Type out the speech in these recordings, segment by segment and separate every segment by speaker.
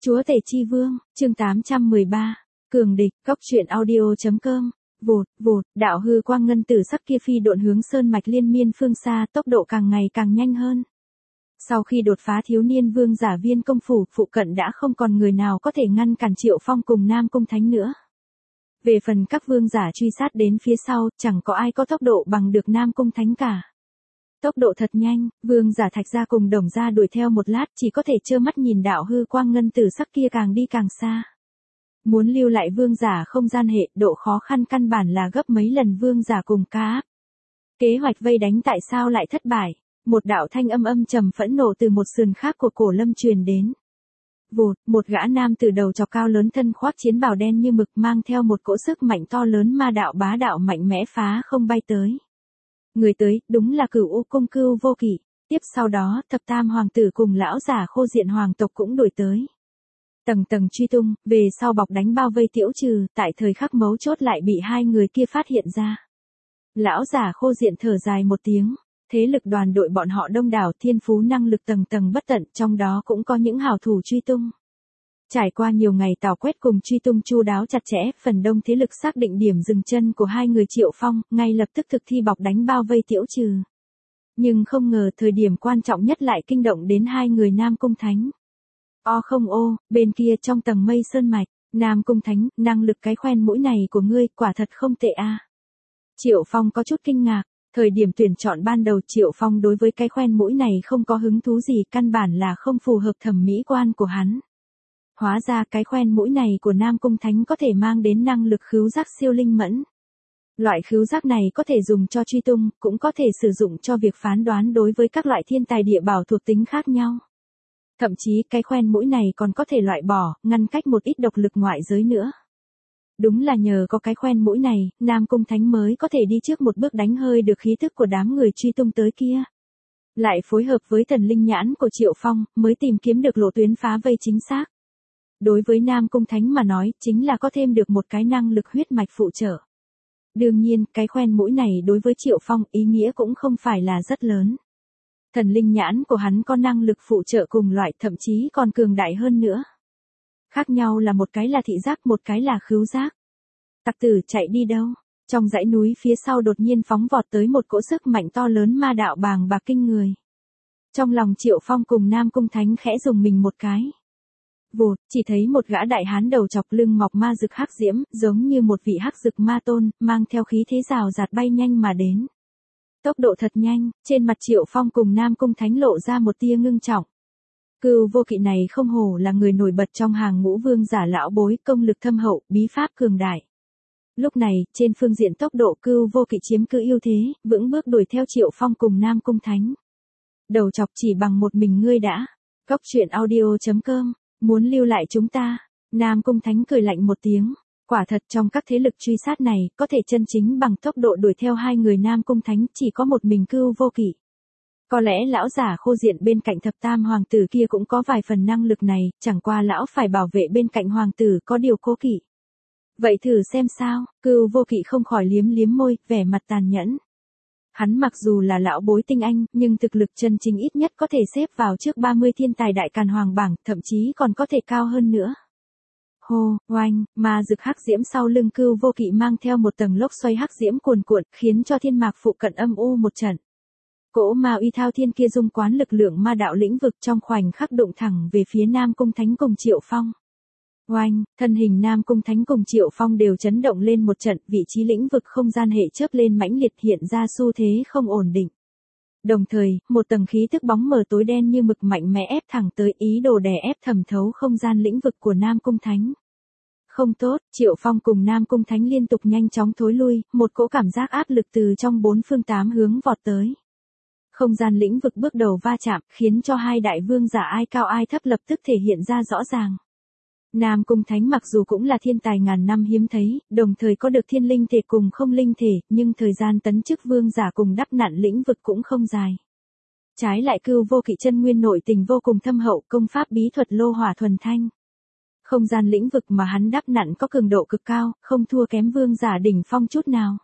Speaker 1: Chúa Tể Chi Vương, chương 813. Cường địch, góc truyện audio.com. Vụt, vụt, đạo hư quang ngân tử sắc kia phi độn hướng sơn mạch liên miên phương xa, tốc độ càng ngày càng nhanh hơn. Sau khi đột phá thiếu niên vương giả viên công phủ, phụ cận đã không còn người nào có thể ngăn cản Triệu Phong cùng Nam Cung Thánh nữa. Về phần các vương giả truy sát đến phía sau, chẳng có ai có tốc độ bằng được Nam Cung Thánh cả. Tốc độ thật nhanh, vương giả Thạch Gia cùng Đồng Gia đuổi theo một lát chỉ có thể trơ mắt nhìn đạo hư quang ngân tử sắc kia càng đi càng xa. Muốn lưu lại vương giả không gian hệ, độ khó khăn căn bản là gấp mấy lần vương giả cùng ca áp. Kế hoạch vây đánh tại sao lại thất bại? Một đạo thanh âm trầm phẫn nộ từ một sườn khác của Cổ Lâm truyền đến. Vụt, một gã nam từ đầu chọc cao lớn thân khoác chiến bào đen như mực mang theo một cỗ sức mạnh to lớn ma đạo bá đạo mạnh mẽ phá không bay tới. Người tới, đúng là Cửu U Cung Cưu Vô Kỵ. Tiếp sau đó, thập tam hoàng tử cùng lão giả Khô Diện hoàng tộc cũng đuổi tới. Tầng tầng truy tung, về sau bọc đánh bao vây Tiễu Trừ, tại thời khắc mấu chốt lại bị hai người kia phát hiện ra. Lão giả Khô Diện thở dài một tiếng, thế lực đoàn đội bọn họ đông đảo, thiên phú năng lực tầng tầng bất tận, trong đó cũng có những hảo thủ truy tung. Trải qua nhiều ngày tảo quét cùng truy tung chu đáo chặt chẽ, phần đông thế lực xác định điểm dừng chân của hai người Triệu Phong, ngay lập tức thực thi bọc đánh bao vây Tiễu Trừ. Nhưng không ngờ thời điểm quan trọng nhất lại kinh động đến hai người Nam Cung Thánh. O không ô, bên kia trong tầng mây sơn mạch, Nam Cung Thánh, năng lực cái khoen mũi này của ngươi quả thật không tệ a. Triệu Phong có chút kinh ngạc, thời điểm tuyển chọn ban đầu Triệu Phong đối với cái khoen mũi này không có hứng thú gì, căn bản là không phù hợp thẩm mỹ quan của hắn. Hóa ra cái khoen mũi này của Nam Cung Thánh có thể mang đến năng lực khứu giác siêu linh mẫn. Loại khứu giác này có thể dùng cho truy tung, cũng có thể sử dụng cho việc phán đoán đối với các loại thiên tài địa bảo thuộc tính khác nhau. Thậm chí cái khoen mũi này còn có thể loại bỏ, ngăn cách một ít độc lực ngoại giới nữa. Đúng là nhờ có cái khoen mũi này, Nam Cung Thánh mới có thể đi trước một bước đánh hơi được khí thức của đám người truy tung tới kia. Lại phối hợp với thần linh nhãn của Triệu Phong, mới tìm kiếm được lộ tuyến phá vây chính xác. Đối với Nam Cung Thánh mà nói, chính là có thêm được một cái năng lực huyết mạch phụ trợ. Đương nhiên, cái khoen mũi này đối với Triệu Phong ý nghĩa cũng không phải là rất lớn. Thần linh nhãn của hắn có năng lực phụ trợ cùng loại, thậm chí còn cường đại hơn nữa. Khác nhau là một cái là thị giác, một cái là khứu giác. Tặc tử chạy đi đâu? Trong dãy núi phía sau đột nhiên phóng vọt tới một cỗ sức mạnh to lớn ma đạo bàng bạc kinh người. Trong lòng Triệu Phong cùng Nam Cung Thánh khẽ dùng mình một cái. Vụt, chỉ thấy một gã đại hán đầu chọc lưng mọc ma dực hắc diễm, giống như một vị hắc dực ma tôn, mang theo khí thế rào rạt bay nhanh mà đến. Tốc độ thật nhanh, trên mặt Triệu Phong cùng Nam Cung Thánh lộ ra một tia ngưng trọng. Cưu Vô Kỵ này không hổ là người nổi bật trong hàng ngũ vương giả lão bối, công lực thâm hậu, bí pháp cường đại. Lúc này, trên phương diện tốc độ Cưu Vô Kỵ chiếm cứ ưu thế, vững bước đuổi theo Triệu Phong cùng Nam Cung Thánh. Đầu chọc chỉ bằng một mình ngươi đã. Góc truyện audio.com. Muốn lưu lại chúng ta. Nam Cung Thánh cười lạnh một tiếng. Quả thật trong các thế lực truy sát này, có thể chân chính bằng tốc độ đuổi theo hai người Nam Cung Thánh chỉ có một mình Cưu Vô Kỵ. Có lẽ lão giả Khô Diện bên cạnh thập tam hoàng tử kia cũng có vài phần năng lực này, chẳng qua lão phải bảo vệ bên cạnh hoàng tử có điều cố kỵ. Vậy thử xem sao, Cưu Vô Kỵ không khỏi liếm liếm môi, vẻ mặt tàn nhẫn. Hắn mặc dù là lão bối tinh anh, nhưng thực lực chân chính ít nhất có thể xếp vào trước 30 thiên tài đại càn hoàng bảng, thậm chí còn có thể cao hơn nữa. Hô, oanh, ma dực hắc diễm sau lưng Cưu Vô Kỵ mang theo một tầng lốc xoay hắc diễm cuồn cuộn, khiến cho thiên mạc phụ cận âm u một trận. Cỗ ma uy thao thiên kia dung quán lực lượng ma đạo lĩnh vực trong khoảnh khắc đụng thẳng về phía Nam Cung Thánh cùng Triệu Phong. Oanh, thân hình Nam Cung Thánh cùng Triệu Phong đều chấn động lên một trận, vị trí lĩnh vực không gian hệ chớp lên mãnh liệt hiện ra xu thế không ổn định. Đồng thời, một tầng khí tức bóng mờ tối đen như mực mạnh mẽ ép thẳng tới, ý đồ đè ép thẩm thấu không gian lĩnh vực của Nam Cung Thánh. Không tốt, Triệu Phong cùng Nam Cung Thánh liên tục nhanh chóng thối lui, một cỗ cảm giác áp lực từ trong bốn phương tám hướng vọt tới. Không gian lĩnh vực bước đầu va chạm, khiến cho hai đại vương giả ai cao ai thấp lập tức thể hiện ra rõ ràng. Nam Cung Thánh mặc dù cũng là thiên tài ngàn năm hiếm thấy, đồng thời có được thiên linh thể cùng không linh thể, nhưng thời gian tấn chức vương giả cùng đắp nặn lĩnh vực cũng không dài. Trái lại Cưu Vô Kỵ chân nguyên nội tình vô cùng thâm hậu, công pháp bí thuật lô hỏa thuần thanh. Không gian lĩnh vực mà hắn đắp nặn có cường độ cực cao, không thua kém vương giả đỉnh phong chút nào.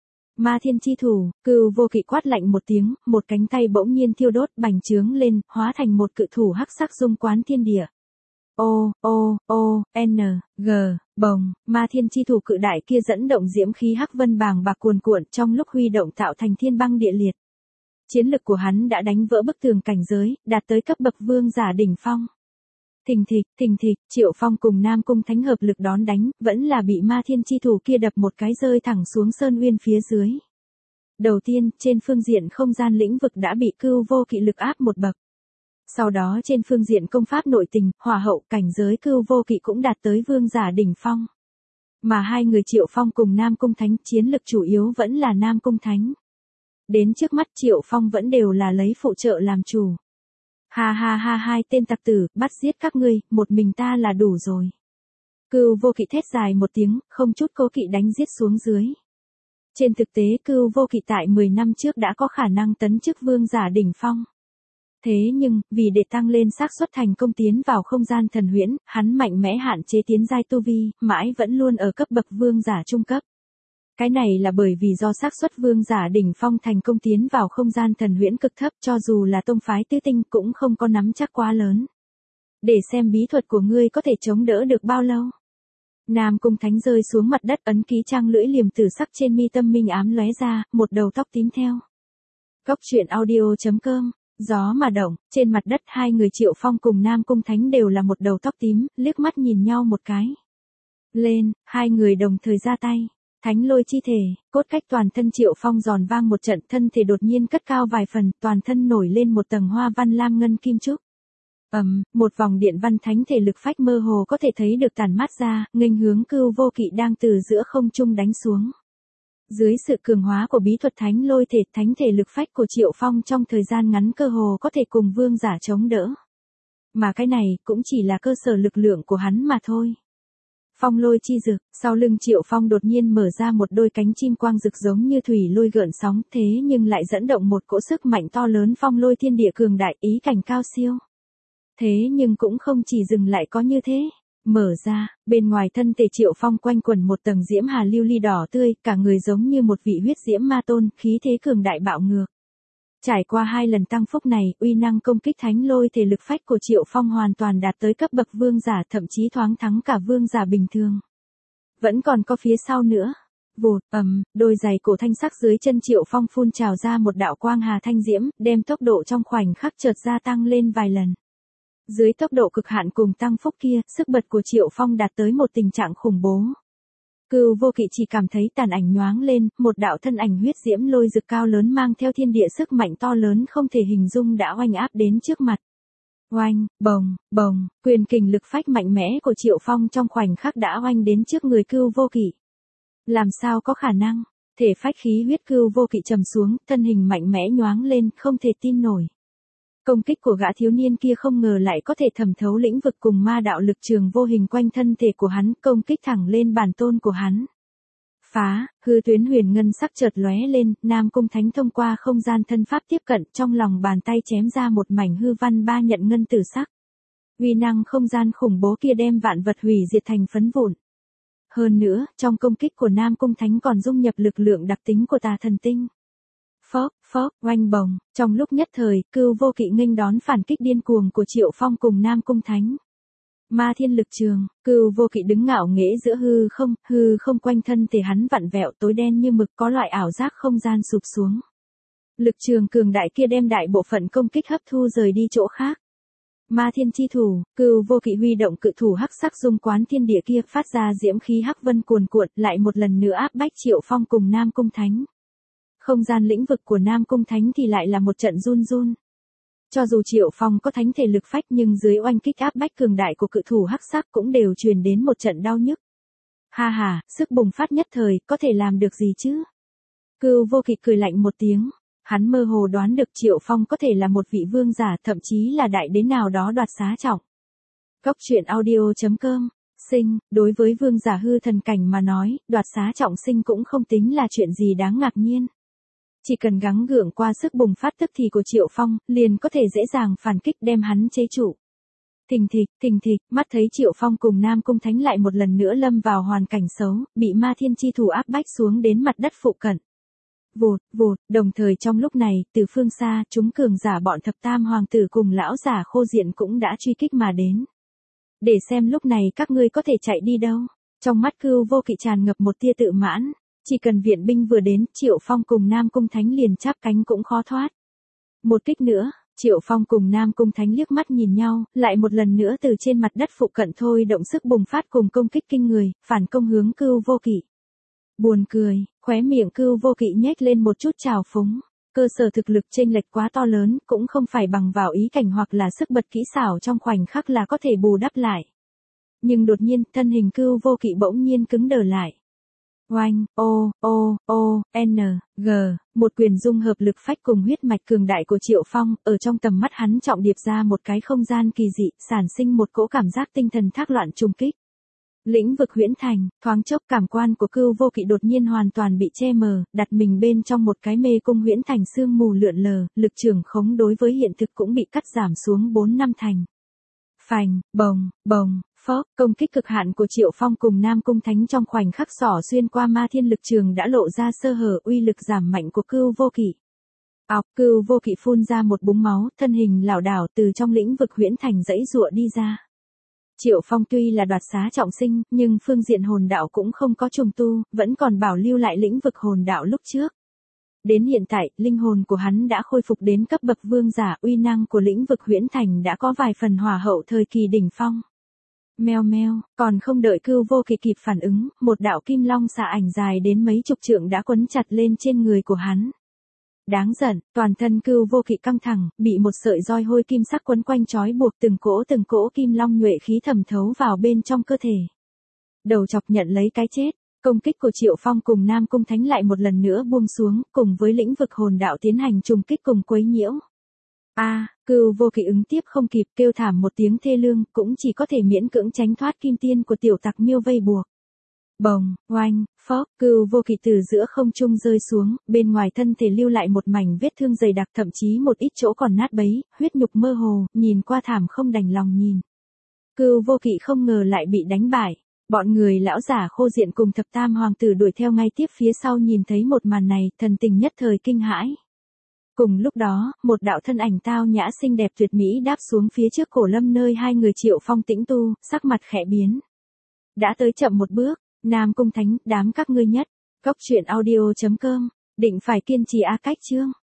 Speaker 1: Ma thiên chi thủ, Cưu Vô Kỵ quát lạnh một tiếng, một cánh tay bỗng nhiên thiêu đốt bành trướng lên, hóa thành một cự thủ hắc sắc dung quán thiên địa. G, bồng, ma thiên chi thủ cự đại kia dẫn động diễm khí hắc vân bàng bạc cuồn cuộn trong lúc huy động tạo thành thiên băng địa liệt. Chiến lực của hắn đã đánh vỡ bức tường cảnh giới, đạt tới cấp bậc vương giả đỉnh phong. Thình thịch, Triệu Phong cùng Nam Cung Thánh hợp lực đón đánh, vẫn là bị ma thiên chi thủ kia đập một cái rơi thẳng xuống sơn uyên phía dưới. Đầu tiên, trên phương diện không gian lĩnh vực đã bị cưu vô kỵ lực áp một bậc. Sau đó trên phương diện công pháp nội tình, hỏa hậu cảnh giới cưu vô kỵ cũng đạt tới vương giả đỉnh phong. Mà hai người Triệu Phong cùng Nam Cung Thánh chiến lực chủ yếu vẫn là Nam Cung Thánh. Đến trước mắt Triệu Phong vẫn đều là lấy phụ trợ làm chủ. Hai tên tặc tử, bắt giết các ngươi, một mình ta là đủ rồi. Cưu vô kỵ thét dài một tiếng, không chút cố kỵ đánh giết xuống dưới. Trên thực tế Cưu vô kỵ tại 10 năm trước đã có khả năng tấn chức vương giả đỉnh phong. Thế nhưng, vì để tăng lên xác suất thành công tiến vào không gian thần huyễn, hắn mạnh mẽ hạn chế tiến giai tu vi, mãi vẫn luôn ở cấp bậc vương giả trung cấp. Cái này là bởi vì do xác suất vương giả đỉnh phong thành công tiến vào không gian thần huyễn cực thấp, cho dù là tông phái tứ tinh cũng không có nắm chắc quá lớn. Để xem bí thuật của ngươi có thể chống đỡ được bao lâu. Nam Cung Thánh rơi xuống mặt đất, ấn ký trang lưỡi liềm tử sắc trên mi tâm minh ám lóe ra, một đầu tóc tím theo. Góc truyện audio.com. Gió mà động, trên mặt đất hai người Triệu Phong cùng Nam Cung Thánh đều là một đầu tóc tím, liếc mắt nhìn nhau một cái. Lên, hai người đồng thời ra tay. Thánh lôi chi thể, cốt cách toàn thân Triệu Phong giòn vang một trận, thân thể đột nhiên cất cao vài phần, toàn thân nổi lên một tầng hoa văn lam ngân kim trúc. Một vòng điện văn thánh thể lực phách mơ hồ có thể thấy được tản mát ra, nghênh hướng Cưu vô kỵ đang từ giữa không trung đánh xuống. Dưới sự cường hóa của bí thuật thánh lôi thể, thánh thể lực phách của Triệu Phong trong thời gian ngắn cơ hồ có thể cùng vương giả chống đỡ. Mà cái này cũng chỉ là cơ sở lực lượng của hắn mà thôi. Phong lôi chi dực, sau lưng Triệu Phong đột nhiên mở ra một đôi cánh chim quang rực giống như thủy lôi gợn sóng, thế nhưng lại dẫn động một cỗ sức mạnh to lớn, phong lôi thiên địa cường đại, ý cảnh cao siêu. Thế nhưng cũng không chỉ dừng lại có như thế. Mở ra, bên ngoài thân thể Triệu Phong quanh quẩn một tầng diễm hà lưu ly đỏ tươi, cả người giống như một vị huyết diễm ma tôn, khí thế cường đại bạo ngược. Trải qua 2 lần tăng phúc này, uy năng công kích thánh lôi thể lực phách của Triệu Phong hoàn toàn đạt tới cấp bậc vương giả, thậm chí thoáng thắng cả vương giả bình thường. Vẫn còn có phía sau nữa. Vụt, đôi giày cổ thanh sắc dưới chân Triệu Phong phun trào ra một đạo quang hà thanh diễm, đem tốc độ trong khoảnh khắc chợt gia tăng lên vài lần. Dưới tốc độ cực hạn cùng tăng phúc kia, sức bật của Triệu Phong đạt tới một tình trạng khủng bố. Cưu vô kỵ chỉ cảm thấy tàn ảnh nhoáng lên, một đạo thân ảnh huyết diễm lôi rực cao lớn mang theo thiên địa sức mạnh to lớn không thể hình dung đã oanh áp đến trước mặt. Oanh, bồng, quyền kình lực phách mạnh mẽ của Triệu Phong trong khoảnh khắc đã oanh đến trước người Cưu vô kỵ. Làm sao có khả năng? Thể phách khí huyết Cưu vô kỵ trầm xuống, thân hình mạnh mẽ nhoáng lên, không thể tin nổi. Công kích của gã thiếu niên kia không ngờ lại có thể thẩm thấu lĩnh vực cùng ma đạo lực trường vô hình quanh thân thể của hắn, công kích thẳng lên bản tôn của hắn. Phá, hư tuyến huyền ngân sắc chợt lóe lên, Nam Cung Thánh thông qua không gian thân pháp tiếp cận, trong lòng bàn tay chém ra một mảnh hư văn 3 nhận ngân tử sắc. Uy năng không gian khủng bố kia đem vạn vật hủy diệt thành phấn vụn. Hơn nữa, trong công kích của Nam Cung Thánh còn dung nhập lực lượng đặc tính của tà thần tinh. Phốc, oanh bồng, trong lúc nhất thời, Cưu vô kỵ nghênh đón phản kích điên cuồng của Triệu Phong cùng Nam Cung Thánh. Ma thiên lực trường, Cưu vô kỵ đứng ngạo nghễ giữa hư không quanh thân thể hắn vặn vẹo tối đen như mực, có loại ảo giác không gian sụp xuống. Lực trường cường đại kia đem đại bộ phận công kích hấp thu rời đi chỗ khác. Ma thiên chi thủ, Cưu vô kỵ huy động cự thủ hắc sắc dung quán thiên địa kia, phát ra diễm khí hắc vân cuồn cuộn, lại một lần nữa áp bách Triệu Phong cùng Nam Cung Thánh. Không gian lĩnh vực của Nam Cung Thánh thì lại là một trận run run. Cho dù Triệu Phong có thánh thể lực phách nhưng dưới oanh kích áp bách cường đại của cự thủ hắc sắc cũng đều truyền đến một trận đau nhức. Sức bùng phát nhất thời, có thể làm được gì chứ? Cưu vô kỵ cười lạnh một tiếng. Hắn mơ hồ đoán được Triệu Phong có thể là một vị vương giả, thậm chí là đại đế nào đó đoạt xá trọng. Góc truyện audio.com. Đối với vương giả hư thần cảnh mà nói, đoạt xá trọng sinh cũng không tính là chuyện gì đáng ngạc nhiên. Chỉ cần gắng gượng qua sức bùng phát tức thì của Triệu Phong, liền có thể dễ dàng phản kích đem hắn chế trụ. Thình thịch, mắt thấy Triệu Phong cùng Nam Cung Thánh lại một lần nữa lâm vào hoàn cảnh xấu, bị ma thiên chi thủ áp bách xuống đến mặt đất phụ cận. Vụt, đồng thời trong lúc này, từ phương xa, chúng cường giả bọn thập tam hoàng tử cùng lão giả khô diện cũng đã truy kích mà đến. Để xem lúc này các ngươi có thể chạy đi đâu. Trong mắt Cưu Vô Kỵ tràn ngập một tia tự mãn. Chỉ cần viện binh vừa đến, Triệu Phong cùng Nam Cung Thánh liền chắp cánh cũng khó thoát. Một kích nữa, Triệu Phong cùng Nam Cung Thánh liếc mắt nhìn nhau, lại một lần nữa từ trên mặt đất phụ cận thôi động sức bùng phát cùng công kích kinh người, phản công hướng Cưu Vô Kỵ. Buồn cười, khóe miệng Cưu Vô Kỵ nhếch lên một chút trào phúng. Cơ sở thực lực chênh lệch quá to lớn, cũng không phải bằng vào ý cảnh hoặc là sức bật kỹ xảo trong khoảnh khắc là có thể bù đắp lại. Nhưng đột nhiên, thân hình Cưu Vô Kỵ bỗng nhiên cứng đờ lại. Oanh, N, G, một quyền dung hợp lực phách cùng huyết mạch cường đại của Triệu Phong, ở trong tầm mắt hắn trọng điệp ra một cái không gian kỳ dị, sản sinh một cỗ cảm giác tinh thần thác loạn trùng kích. Lĩnh vực huyễn thành, thoáng chốc cảm quan của Cưu Vô Kỵ đột nhiên hoàn toàn bị che mờ, đặt mình bên trong một cái mê cung huyễn thành sương mù lượn lờ, lực trường khống đối với hiện thực cũng bị cắt giảm xuống 4 năm thành. Phành, bồng, phốc, công kích cực hạn của Triệu Phong cùng Nam Cung Thánh trong khoảnh khắc xỏ xuyên qua ma thiên lực trường đã lộ ra sơ hở, uy lực giảm mạnh của Cưu Vô Kỵ. Cưu Vô Kỵ phun ra một búng máu, thân hình lảo đảo từ trong lĩnh vực huyễn thành dãy giụa đi ra. Triệu Phong tuy là đoạt xá trọng sinh, nhưng phương diện hồn đạo cũng không có trùng tu, vẫn còn bảo lưu lại lĩnh vực hồn đạo lúc trước. Đến hiện tại, linh hồn của hắn đã khôi phục đến cấp bậc vương giả, uy năng của lĩnh vực huyễn thành đã có vài phần hòa hậu thời kỳ đỉnh phong. Meo meo, còn không đợi Cưu Vô Kỵ kịp phản ứng, một đạo kim long xạ ảnh dài đến mấy chục trượng đã quấn chặt lên trên người của hắn. Đáng giận, toàn thân Cưu Vô Kỵ căng thẳng, bị một sợi roi hôi kim sắc quấn quanh trói buộc, từng cỗ kim long nhuệ khí thẩm thấu vào bên trong cơ thể. Đầu chọc nhận lấy cái chết. Công kích của Triệu Phong cùng Nam Cung Thánh lại một lần nữa buông xuống, cùng với lĩnh vực hồn đạo tiến hành trùng kích cùng quấy nhiễu. Cưu Vô Kỵ ứng tiếp không kịp, kêu thảm một tiếng thê lương, cũng chỉ có thể miễn cưỡng tránh thoát kim tiên của tiểu tặc miêu vây buộc. Bồng, oanh, phốc, Cưu Vô Kỵ từ giữa không trung rơi xuống, bên ngoài thân thể lưu lại một mảnh vết thương dày đặc, thậm chí một ít chỗ còn nát bấy, huyết nhục mơ hồ, nhìn qua thảm không đành lòng nhìn. Cưu Vô Kỵ không ngờ lại bị đánh bại. Bọn người lão giả Khô Diện cùng thập tam hoàng tử đuổi theo ngay tiếp phía sau nhìn thấy một màn này, thần tình nhất thời kinh hãi. Cùng lúc đó, một đạo thân ảnh tao nhã xinh đẹp tuyệt mỹ đáp xuống phía trước cổ lâm nơi hai người Triệu Phong tĩnh tu, sắc mặt khẽ biến. Đã tới chậm một bước, Nam Cung Thánh, đám các ngươi nhất. Cốc truyện audio.com, định phải kiên trì cách chương.